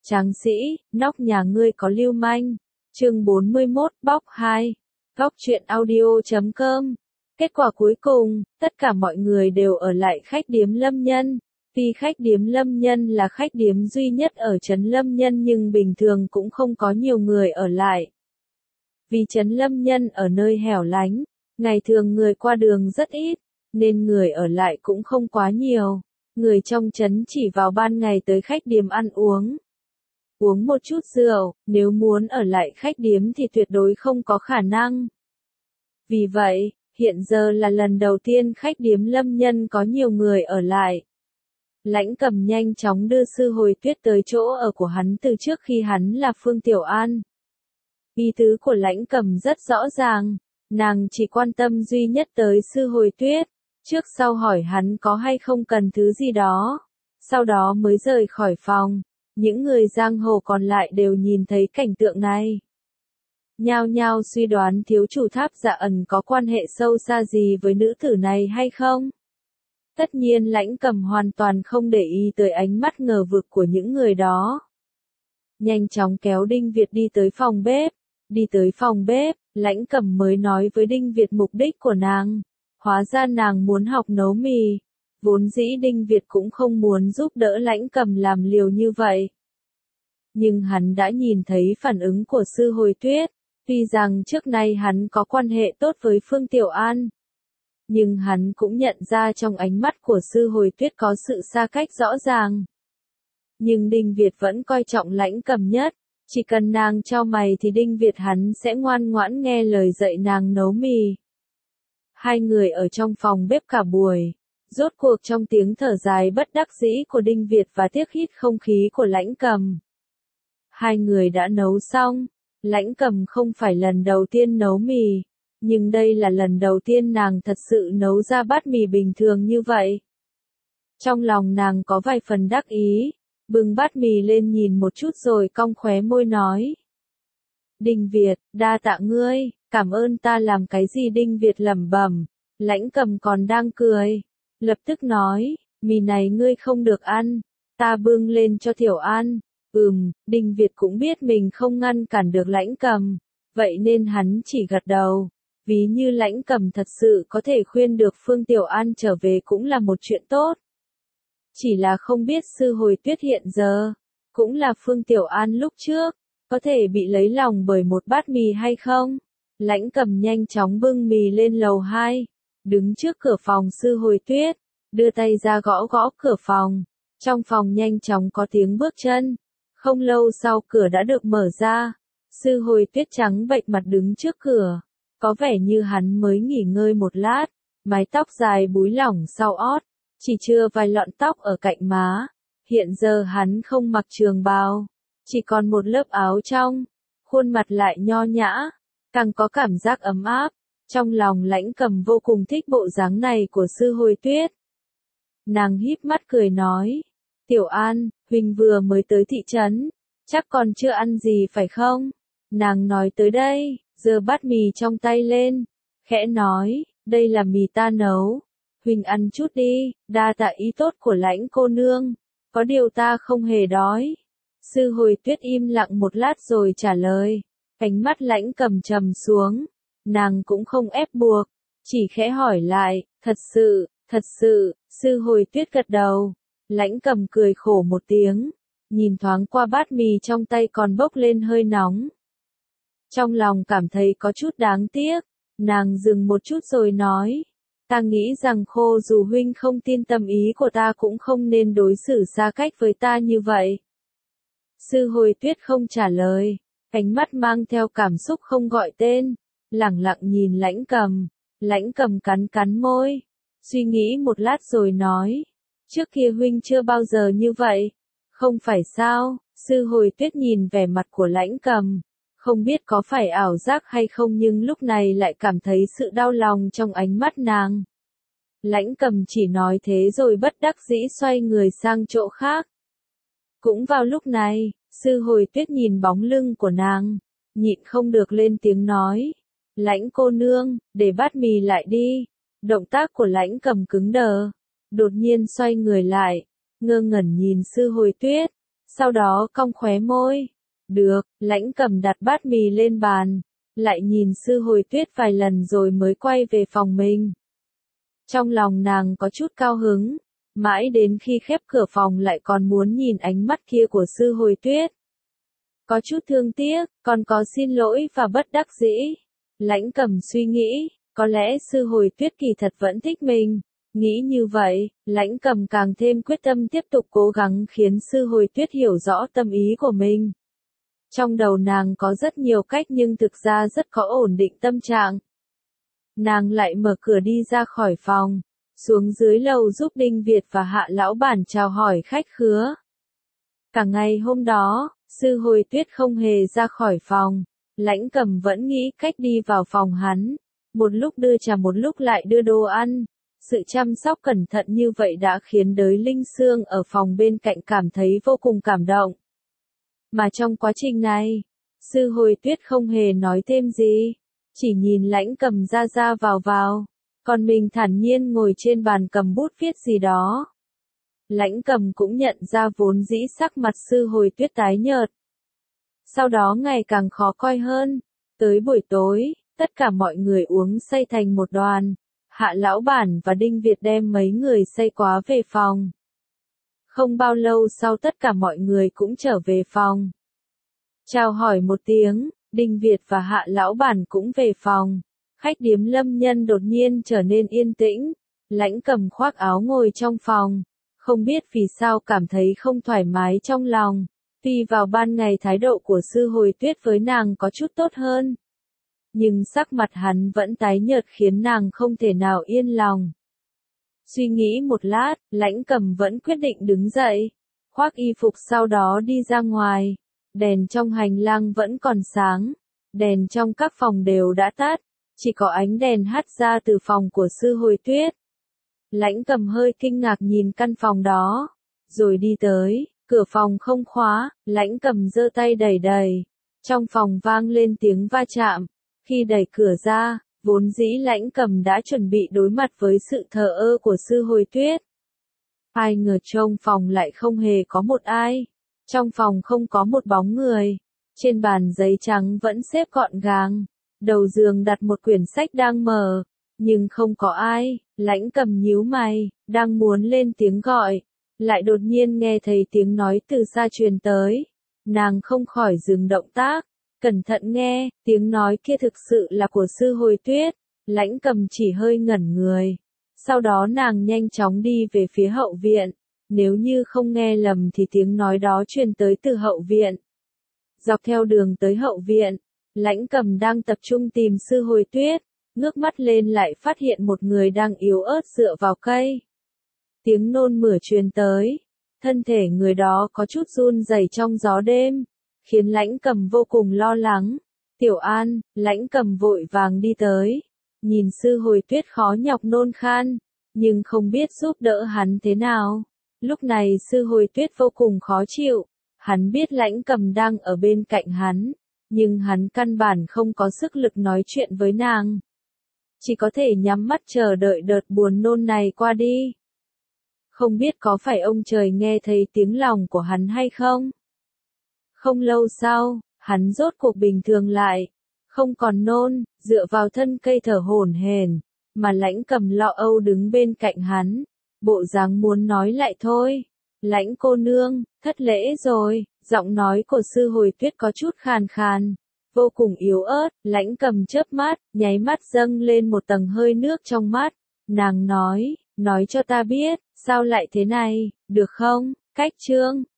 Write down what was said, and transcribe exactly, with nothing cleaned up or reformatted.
Tráng sĩ, nóc nhà ngươi có lưu manh. Chương bốn mươi mốt, bóc hai. Góc truyện audio chấm com. Kết quả cuối cùng, tất cả mọi người đều ở lại khách điếm Lâm Nhân. Tuy khách điếm Lâm Nhân là khách điếm duy nhất ở trấn Lâm Nhân nhưng bình thường cũng không có nhiều người ở lại. Vì trấn Lâm Nhân ở nơi hẻo lánh, ngày thường người qua đường rất ít, nên người ở lại cũng không quá nhiều. Người trong trấn chỉ vào ban ngày tới khách điếm ăn uống. Uống một chút rượu, nếu muốn ở lại khách điếm thì tuyệt đối không có khả năng. Vì vậy, hiện giờ là lần đầu tiên khách điếm Lâm Nhân có nhiều người ở lại. Lãnh Cầm nhanh chóng đưa Sư Hồi Tuyết tới chỗ ở của hắn từ trước khi hắn là Phương Tiểu An. Ý tứ của Lãnh Cầm rất rõ ràng, nàng chỉ quan tâm duy nhất tới Sư Hồi Tuyết, trước sau hỏi hắn có hay không cần thứ gì đó, sau đó mới rời khỏi phòng. Những người giang hồ còn lại đều nhìn thấy cảnh tượng này. Nhao nhao suy đoán thiếu chủ Tháp Dạ Ẩn có quan hệ sâu xa gì với nữ tử này hay không? Tất nhiên Lãnh Cầm hoàn toàn không để ý tới ánh mắt ngờ vực của những người đó. Nhanh chóng kéo Đinh Việt đi tới phòng bếp. Đi tới phòng bếp, Lãnh Cầm mới nói với Đinh Việt mục đích của nàng. Hóa ra nàng muốn học nấu mì. Vốn dĩ Đinh Việt cũng không muốn giúp đỡ Lãnh Cầm làm liều như vậy. Nhưng hắn đã nhìn thấy phản ứng của Sư Hồi Tuyết. Tuy rằng trước nay hắn có quan hệ tốt với Phương Tiểu An, nhưng hắn cũng nhận ra trong ánh mắt của Sư Hồi Tuyết có sự xa cách rõ ràng. Nhưng Đinh Việt vẫn coi trọng Lãnh Cầm nhất. Chỉ cần nàng chau mày thì Đinh Việt hắn sẽ ngoan ngoãn nghe lời dạy nàng nấu mì. Hai người ở trong phòng bếp cả buổi. Rốt cuộc trong tiếng thở dài bất đắc dĩ của Đinh Việt và tiếc hít không khí của Lãnh Cầm, hai người đã nấu xong. Lãnh Cầm không phải lần đầu tiên nấu mì, nhưng đây là lần đầu tiên nàng thật sự nấu ra bát mì bình thường như vậy. Trong lòng nàng có vài phần đắc ý, bưng bát mì lên nhìn một chút rồi cong khóe môi nói. Đinh Việt, đa tạ ngươi, cảm ơn ta làm cái gì? Đinh Việt lẩm bẩm. Lãnh Cầm còn đang cười, lập tức nói, mì này ngươi không được ăn, ta bưng lên cho Tiểu An. Ừm, Đinh Việt cũng biết mình không ngăn cản được Lãnh Cầm, vậy nên hắn chỉ gật đầu. Ví như Lãnh Cầm thật sự có thể khuyên được Phương Tiểu An trở về cũng là một chuyện tốt. Chỉ là không biết Sư Hồi Tuyết hiện giờ, cũng là Phương Tiểu An lúc trước, có thể bị lấy lòng bởi một bát mì hay không? Lãnh Cầm nhanh chóng bưng mì lên lầu hai, đứng trước cửa phòng Sư Hồi Tuyết, đưa tay ra gõ gõ cửa phòng. Trong phòng nhanh chóng có tiếng bước chân. Không lâu sau cửa đã được mở ra. Sư Hồi Tuyết trắng bệch mặt đứng trước cửa. Có vẻ như hắn mới nghỉ ngơi một lát. Mái tóc dài búi lỏng sau ót. Chỉ chừa vài lọn tóc ở cạnh má. Hiện giờ hắn không mặc trường bào. Chỉ còn một lớp áo trong. Khuôn mặt lại nho nhã. Càng có cảm giác ấm áp. Trong lòng Lãnh Cầm vô cùng thích bộ dáng này của Sư Hồi Tuyết. Nàng híp mắt cười nói. Tiểu An, huynh vừa mới tới thị trấn, chắc còn chưa ăn gì phải không? Nàng nói tới đây, giơ bát mì trong tay lên, khẽ nói, đây là mì ta nấu, huynh ăn chút đi, đa tạ ý tốt của Lãnh cô nương, có điều ta không hề đói. Sư Hồi Tuyết im lặng một lát rồi trả lời, ánh mắt Lãnh Cầm trầm xuống, nàng cũng không ép buộc, chỉ khẽ hỏi lại, thật sự, thật sự, Sư Hồi Tuyết gật đầu. Lãnh Cầm cười khổ một tiếng, nhìn thoáng qua bát mì trong tay còn bốc lên hơi nóng. Trong lòng cảm thấy có chút đáng tiếc, nàng dừng một chút rồi nói, ta nghĩ rằng khô dù huynh không tin tâm ý của ta cũng không nên đối xử xa cách với ta như vậy. Sư Hồi Tuyết không trả lời, ánh mắt mang theo cảm xúc không gọi tên, lẳng lặng nhìn Lãnh Cầm. Lãnh Cầm cắn cắn môi, suy nghĩ một lát rồi nói. Trước kia huynh chưa bao giờ như vậy, không phải sao? Sư Hồi Tuyết nhìn vẻ mặt của Lãnh Cầm, không biết có phải ảo giác hay không nhưng lúc này lại cảm thấy sự đau lòng trong ánh mắt nàng. Lãnh Cầm chỉ nói thế rồi bất đắc dĩ xoay người sang chỗ khác. Cũng vào lúc này, Sư Hồi Tuyết nhìn bóng lưng của nàng, nhịn không được lên tiếng nói. Lãnh cô nương, để bát mì lại đi. Động tác của Lãnh Cầm cứng đờ. Đột nhiên xoay người lại, ngơ ngẩn nhìn Sư Hồi Tuyết. sau đó cong khóe môi. Được, Lãnh Cầm đặt bát mì lên bàn, lại nhìn Sư Hồi Tuyết vài lần rồi mới quay về phòng mình. Trong lòng nàng có chút cao hứng, mãi đến khi khép cửa phòng lại còn muốn nhìn ánh mắt kia của Sư Hồi Tuyết. Có chút thương tiếc, còn có xin lỗi và bất đắc dĩ. Lãnh Cầm suy nghĩ, có lẽ Sư Hồi Tuyết kỳ thật vẫn thích mình. Nghĩ như vậy, Lãnh Cầm càng thêm quyết tâm tiếp tục cố gắng khiến Sư Hồi Tuyết hiểu rõ tâm ý của mình. Trong đầu nàng có rất nhiều cách nhưng thực ra rất có ổn định tâm trạng. Nàng lại mở cửa đi ra khỏi phòng, xuống dưới lầu giúp Đinh Việt và Hạ lão bản chào hỏi khách khứa. Cả ngày hôm đó, Sư Hồi Tuyết không hề ra khỏi phòng, Lãnh Cầm vẫn nghĩ cách đi vào phòng hắn, một lúc đưa trà một lúc lại đưa đồ ăn. Sự chăm sóc cẩn thận như vậy đã khiến Đới Linh Sương ở phòng bên cạnh cảm thấy vô cùng cảm động. Mà trong quá trình này, Sư Hồi Tuyết không hề nói thêm gì, chỉ nhìn Lãnh Cầm ra ra vào vào, còn mình thản nhiên ngồi trên bàn cầm bút viết gì đó. Lãnh Cầm cũng nhận ra vốn dĩ sắc mặt Sư Hồi Tuyết tái nhợt. Sau đó ngày càng khó coi hơn, tới buổi tối, tất cả mọi người uống say thành một đoàn. Hạ lão bản và Đinh Việt đem mấy người say quá về phòng. Không bao lâu sau tất cả mọi người cũng trở về phòng. Chào hỏi một tiếng, Đinh Việt và Hạ lão bản cũng về phòng. Khách điếm Lâm Nhân đột nhiên trở nên yên tĩnh. Lãnh Cầm khoác áo ngồi trong phòng. Không biết vì sao cảm thấy không thoải mái trong lòng. Tuy vào ban ngày thái độ của Sư Hồi Tuyết với nàng có chút tốt hơn. Nhưng sắc mặt hắn vẫn tái nhợt khiến nàng không thể nào yên lòng. Suy nghĩ một lát, Lãnh Cầm vẫn quyết định đứng dậy, khoác y phục sau đó đi ra ngoài. Đèn trong hành lang vẫn còn sáng, đèn trong các phòng đều đã tắt, chỉ có ánh đèn hắt ra từ phòng của Sư Hồi Tuyết. Lãnh Cầm hơi kinh ngạc nhìn căn phòng đó, rồi đi tới, cửa phòng không khóa, Lãnh Cầm giơ tay đẩy đẩy, trong phòng vang lên tiếng va chạm. Khi đẩy cửa ra, vốn dĩ Lãnh Cầm đã chuẩn bị đối mặt với sự thờ ơ của Sư Hồi Tuyết. Ai ngờ trong phòng lại không hề có một ai. Trong phòng không có một bóng người. Trên bàn giấy trắng vẫn xếp gọn gàng. Đầu giường đặt một quyển sách đang mở. Nhưng không có ai. Lãnh Cầm nhíu mày, đang muốn lên tiếng gọi. Lại đột nhiên nghe thấy tiếng nói từ xa truyền tới. Nàng không khỏi dừng động tác. Cẩn thận nghe, tiếng nói kia thực sự là của Sư Hồi Tuyết. Lãnh Cầm chỉ hơi ngẩn người. Sau đó nàng nhanh chóng đi về phía hậu viện. Nếu như không nghe lầm thì tiếng nói đó truyền tới từ hậu viện. Dọc theo đường tới hậu viện, Lãnh Cầm đang tập trung tìm Sư Hồi Tuyết. Ngước mắt lên lại phát hiện một người đang yếu ớt dựa vào cây. Tiếng nôn mửa truyền tới. Thân thể người đó có chút run rẩy trong gió đêm. Khiến Lãnh Cầm vô cùng lo lắng. Tiểu An, Lãnh Cầm vội vàng đi tới. Nhìn Sư Hồi Tuyết khó nhọc nôn khan, nhưng không biết giúp đỡ hắn thế nào. Lúc này Sư Hồi Tuyết vô cùng khó chịu. Hắn biết Lãnh Cầm đang ở bên cạnh hắn, nhưng hắn căn bản không có sức lực nói chuyện với nàng. Chỉ có thể nhắm mắt chờ đợi đợt buồn nôn này qua đi. Không biết có phải ông trời nghe thấy tiếng lòng của hắn hay không? Không lâu sau, hắn rốt cuộc bình thường lại, không còn nôn, dựa vào thân cây thở hổn hển, mà Lãnh Cầm lo âu đứng bên cạnh hắn, bộ dáng muốn nói lại thôi. Lãnh cô nương, thất lễ rồi, giọng nói của Sư Hồi Tuyết có chút khàn khàn, vô cùng yếu ớt. Lãnh Cầm chớp mắt, nháy mắt dâng lên một tầng hơi nước trong mắt, nàng nói, nói cho ta biết, sao lại thế này, được không? Cách chương